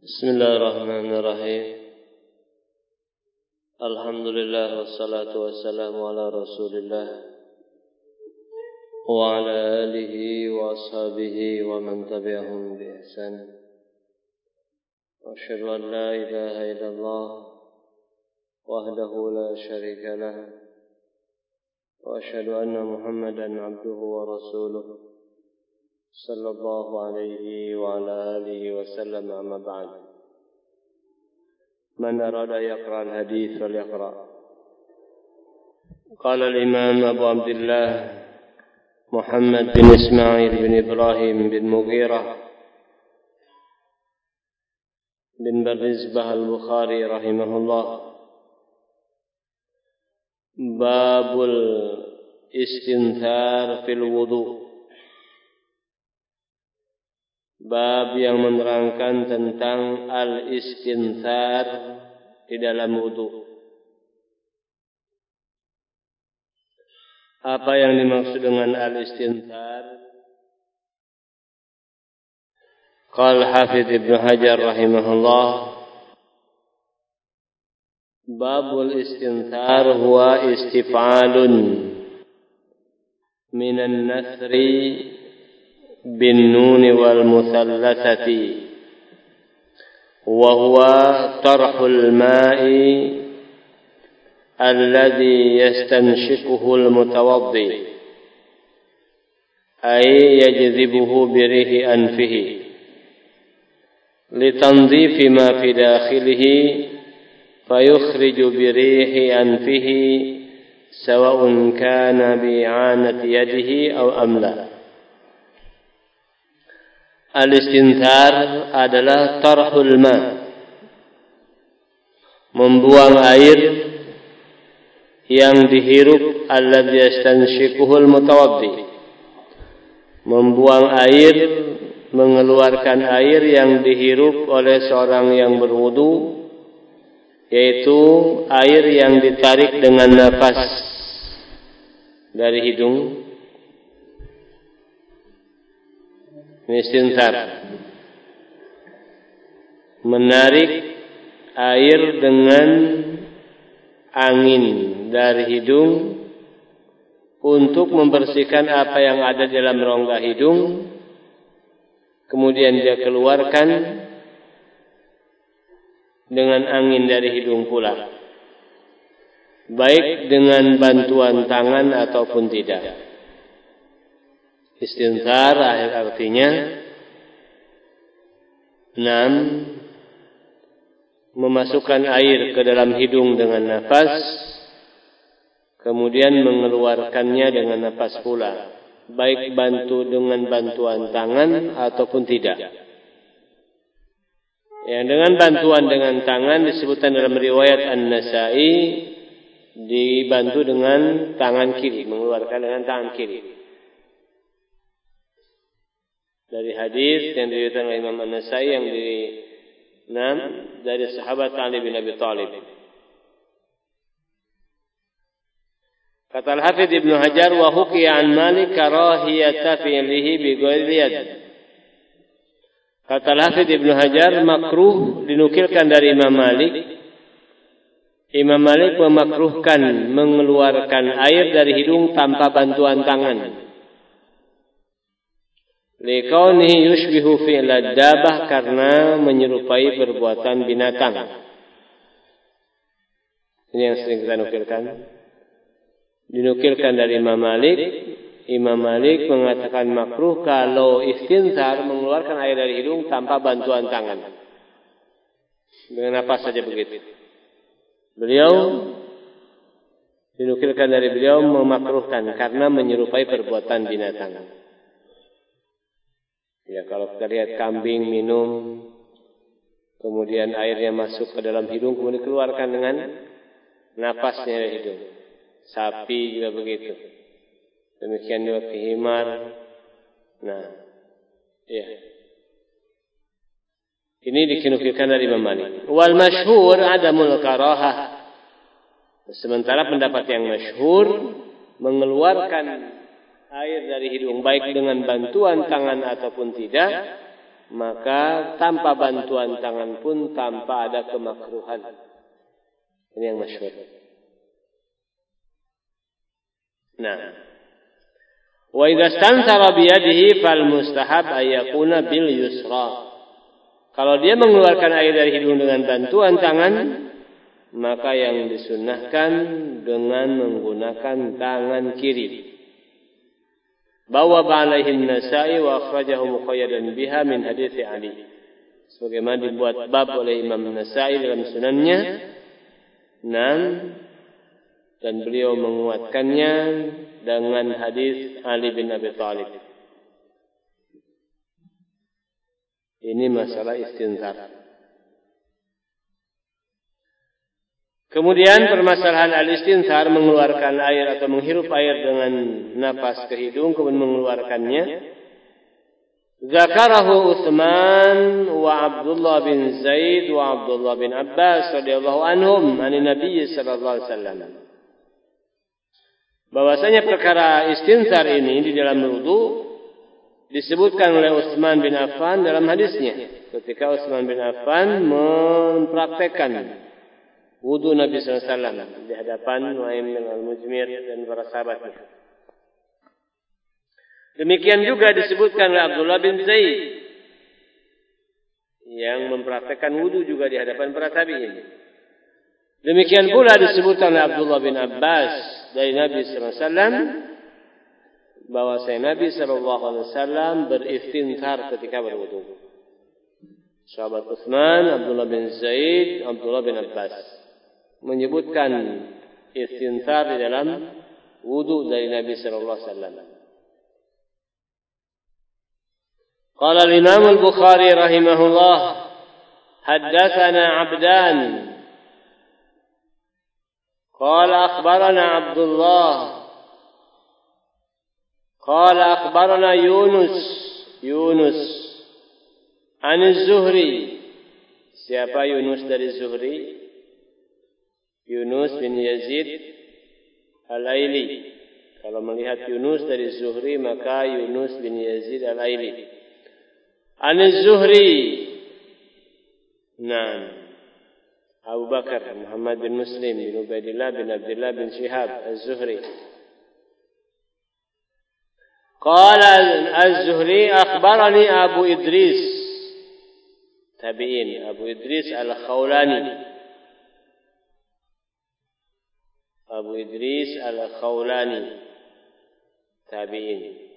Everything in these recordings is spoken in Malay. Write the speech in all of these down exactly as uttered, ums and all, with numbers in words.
Bismillahirrahmanirrahim. Alhamdulillah wassalatu wassalamu ala Rasulillah wa ala alihi wa ashabihi wa man tabi'ahum bi ihsan. Wa asyhadu an la ilaha illallah wahdahu la syarika lah wa asyhadu anna Muhammadan abduhu wa rasuluh sallallahu alaihi wa ala alihi wa sallam, amma ba'd. Man arada yaqra al-hadith falyaqra. Qala al-imam Abu Abdullah Muhammad bin Ismail bin Ibrahim bin Mughirah bin Barizbah al-Bukhari rahimahullah, babul istinthar fil wudu'. Bab yang menerangkan tentang al-istinthar di dalam wudu. Apa yang dimaksud dengan al-istinthar? Qala Hafidz Ibnu Hajar rahimahullah, babul istinthar huwa istif'alun minan nasri bin nun wal muthallathati wa huwa tarhul ma'i alladhi yastanshikuhu al mutawaddi ay yajzibuhu bi rihi anfihi litanzifi ma fi dakhilihi fayukhriju bi rihi anfihi sawa'un kana bi'anati yadihi aw amla. Al-istinthar adalah tarhul ma, membuang air yang dihirup, alladzi yastanshikuhul mutawaddi, membuang air, mengeluarkan air yang dihirup oleh seorang yang berwudu, yaitu air yang ditarik dengan nafas dari hidung. Istinthar, menarik air dengan angin dari hidung untuk membersihkan apa yang ada dalam rongga hidung, kemudian dia keluarkan dengan angin dari hidung pula, baik dengan bantuan tangan ataupun tidak. Istinthar akhir artinya enam, memasukkan air ke dalam hidung dengan nafas, kemudian mengeluarkannya dengan nafas pula, baik bantu dengan bantuan tangan ataupun tidak. Yang dengan bantuan dengan tangan disebutkan dalam riwayat An-Nasa'i, dibantu dengan tangan kiri, mengeluarkan dengan tangan kiri. Dari hadis yang diriwayatkan oleh Imam An-Nasa'i yang di enam dari sahabat Ali bin Abi Thalib. Kata Al-Hafidz Ibnu Hajar, wa hukiya an Malik karahiyata fi'lihi bi ghairi yad. Kata Al-Hafidz Ibnu Hajar, makruh dinukilkan dari Imam Malik. Imam Malik memakruhkan mengeluarkan air dari hidung tanpa bantuan tangan. Liqaunihi yushbihu fi'lad dabah, karena menyerupai perbuatan binatang. Ini yang sering kita nukilkan. Dinukilkan dari Imam Malik. Imam Malik mengatakan makruh kalau istinthar, mengeluarkan air dari hidung tanpa bantuan tangan, dengan apa saja begitu. Beliau dinukilkan dari beliau memakruhkan karena menyerupai perbuatan binatang. Ya, kalau kita lihat kambing minum, kemudian airnya masuk ke dalam hidung, kemudian dikeluarkan dengan napasnya dari hidung. Sapi juga begitu. Demikian juga himar. Nah, ya. Ini dikinukilkan dari Imam Malik. Wal masyhur adamul karahah. Sementara pendapat yang masyhur, mengeluarkan air dari hidung baik dengan bantuan tangan ataupun tidak, maka tanpa bantuan tangan pun tanpa ada kemakruhan. Ini yang masyhur. Nah, wa idza stanthara bi yadihi fal mustahab ayakuna bil yusra. Kalau dia mengeluarkan air dari hidung dengan bantuan tangan, maka yang disunnahkan dengan menggunakan tangan kiri. Bawa ba'alaihin Nasa'i wa akhrajahu muqayyadan biha min hadits Ali. Sebagaimana dibuat bab oleh Imam Nasa'i dalam sunannya. enam dan beliau menguatkannya dengan hadis Ali bin Abi Thalib. Ini masalah istinthar. Kemudian permasalahan al-istinthar, mengeluarkan air atau menghirup air dengan napas ke hidung kemudian mengeluarkannya. Zakarahu Utsman wa Abdullah bin Zaid wa Abdullah bin Abbas radhiyallahu anhum an Nabi sallallahu alaihi wasallam. Bahwasanya perkara istinthar ini di dalam wudu disebutkan oleh Utsman bin Affan dalam hadisnya. Ketika Utsman bin Affan mempraktekkan wudu Nabi sallallahu alaihi wasallam di hadapan Nuaim bin Al-Mujmir dan para sahabatnya. Demikian juga disebutkan oleh Abdullah bin Zaid yang mempraktekkan wudu juga di hadapan para tabi'in. Demikian pula disebutkan oleh Abdullah bin Abbas dari Nabi sallallahu alaihi wasallam bahwa Nabi sallallahu alaihi wasallam beristinthar ketika berwudu. Sahabat Utsman, Abdullah bin Zaid, Abdullah bin Abbas menyebutkan istinthar di dalam wudu dari Nabi sallallahu alaihi wasallam. Qala al-Imam al-Bukhari rahimahullah, haddatsana 'Abdan qala akhbarana Abdullah qala akhbarana Yunus Yunus an az-Zuhri. Siapa Yunus dari Zuhri? Yunus bin Yazid Al-Aili. Kalau melihat Yunus dari Zuhri, maka Yunus bin Yazid Al-Aili. An az-Zuhri. Naam. Abu Bakar Muhammad bin Muslim bin Ubaidillah bin Abdullah bin Shihab az-Zuhri. Qala az-Zuhri akhbarani Abu Idris. Tabi'in, Abu Idris Al-Khawlani. Abu Idris Al-Khawlani. Tabi'in.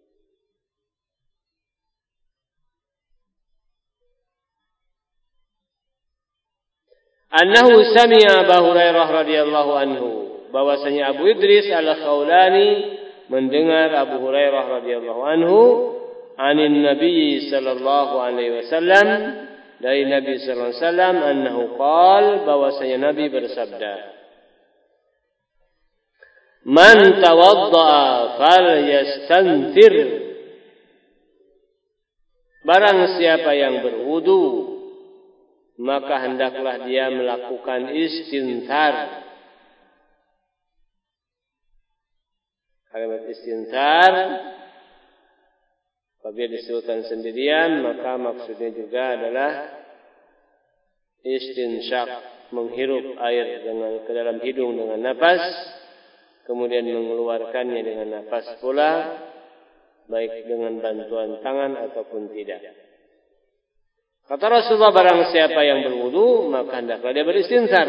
Annahu sami'a Abu Hurairah radhiyallahu anhu, bahwasanya Abu Idris Al-Khawlani mendengar Abu Hurairah radhiyallahu anhu anin Nabi sallallahu alaihi wasallam, dari Nabi sallallahu alaihi wasallam, annahu qala, bahwasanya Nabi bersabda, man tawadda'a falyastanthir, barang siapa yang berwudu maka hendaklah dia melakukan istinthar. Kalimat istinthar apabila disebutkan sendirian, maka maksudnya juga adalah istinsyaq, menghirup air dengan ke dalam hidung dengan napas, kemudian mengeluarkannya dengan napas pula, baik dengan bantuan tangan ataupun tidak. Kata Rasulullah, barang siapa yang berwudu maka hendaklah dia beristinthar,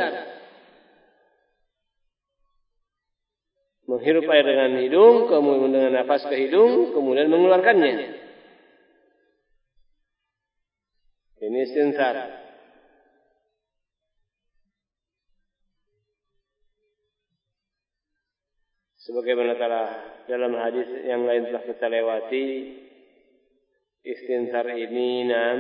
menghirup air dengan hidung, kemudian dengan nafas ke hidung, kemudian mengeluarkannya. Ini istinthar. Sebagaimana telah dalam hadis yang lain telah kita lewati, istinthar ini nam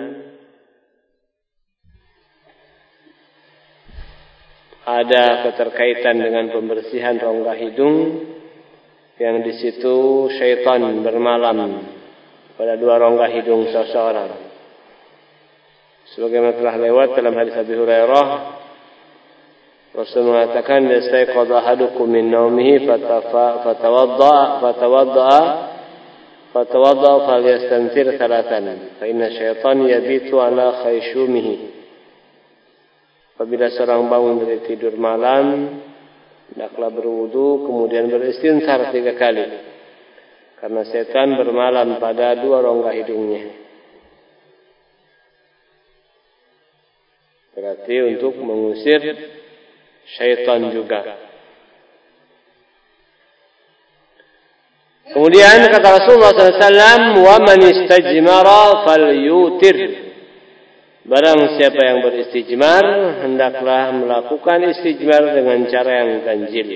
ada keterkaitan dengan pembersihan rongga hidung, yang di situ syaitan bermalam pada dua rongga hidung seseorang. Sebagaimana telah lewat dalam hadis Abi Hurairah, Rasul mengatakan, "Yastayqadha ahadukum min naumihi fatawadda'a fatawadda'a fatawadda falyastanthir thalathan fa inna syaitan yabitu ala khayshumihi. Apabila seorang bangun dari tidur malam, hendaklah berwudu kemudian beristinthar tiga kali, karena setan bermalam pada dua rongga hidungnya. Berarti untuk mengusir syaitan juga. Kemudian kata Rasulullah sallallahu alaihi wasallam, "Wa man istajmara falyutir." Barang siapa yang beristijmar, hendaklah melakukan istijmar dengan cara yang ganjil.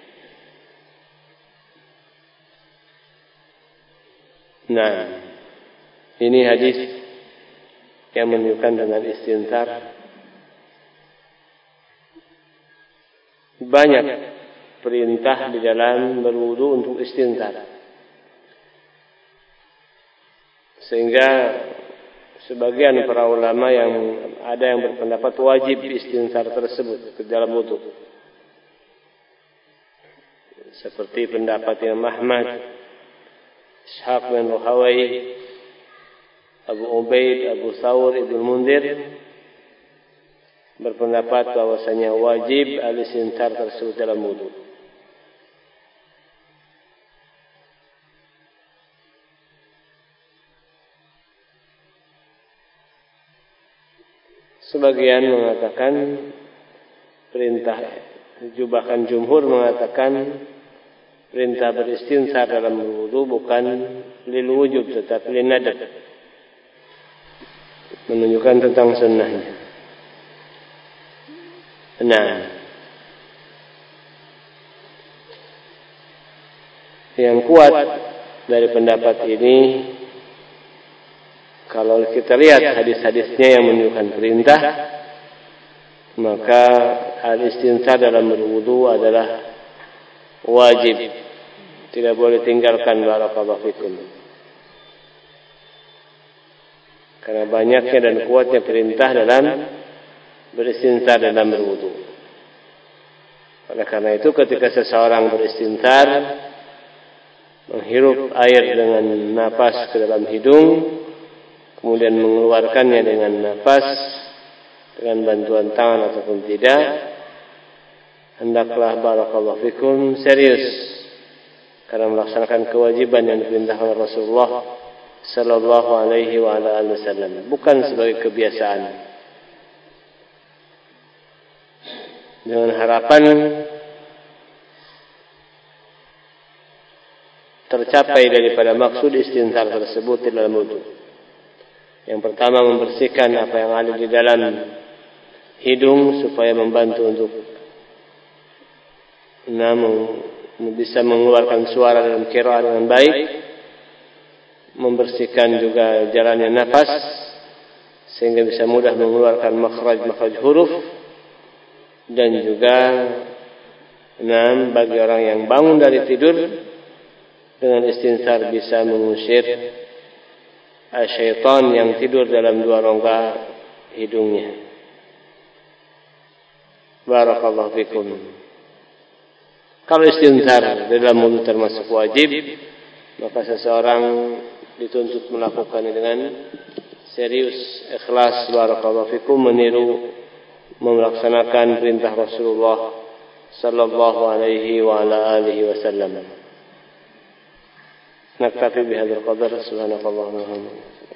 Nah, ini hadis yang menunjukkan dengan istinthar. Banyak perintah di dalam berwudu untuk istinthar, sehingga sebagian para ulama yang ada yang berpendapat wajib istinthar tersebut ke dalam wudu, seperti pendapat Imam Ahmad, Ishaq bin Rahawai, Abu Ubaid, Abu Thawr, Ibnu Mundir berpendapat bahwasanya wajib al-istinthar tersebut dalam wudu. Sebagian mengatakan perintah, bahkan jumhur mengatakan perintah beristinthar dalam wudu bukan lil wujub tetapi lin nadab, menunjukkan tentang sunnahnya. Nah, yang kuat dari pendapat ini, kalau kita lihat hadis-hadisnya yang menunjukkan perintah, maka al-istinthar dalam berwudu adalah wajib, tidak boleh tinggalkan. Barakallahu fikum. Karena banyaknya dan kuatnya perintah dalam beristinthar dalam berwudu. Oleh karena itu, ketika seseorang beristinthar, menghirup air dengan napas ke dalam hidung, kemudian mengeluarkannya dengan napas dengan bantuan tangan ataupun tidak, hendaklah barakallahu fikum serius, karena melaksanakan kewajiban yang diperintahkan oleh Rasulullah sallallahu alaihi wa ala alihi wasallam, bukan sebagai kebiasaan. Dengan harapan tercapai daripada maksud istinthar tersebut di dalam wudu. Yang pertama, membersihkan apa yang ada di dalam hidung supaya membantu untuk namun bisa mengeluarkan suara dalam qiraah dengan baik, membersihkan juga jalannya nafas sehingga bisa mudah mengeluarkan makhraj-makhraj huruf, dan juga enam, bagi orang yang bangun dari tidur dengan istinthar bisa mengusir syaitan yang tidur dalam dua rongga hidungnya. Barakallahu fikum. Kalau istinthar dalam wudu termasuk wajib, maka seseorang dituntut melakukannya dengan serius, ikhlas, barakallahu fikum, meniru, melaksanakan perintah Rasulullah sallallahu alaihi wa ala alihi wasallam. Naktafi bihadzal qadar. Subhanakallahumma wa bihamdika.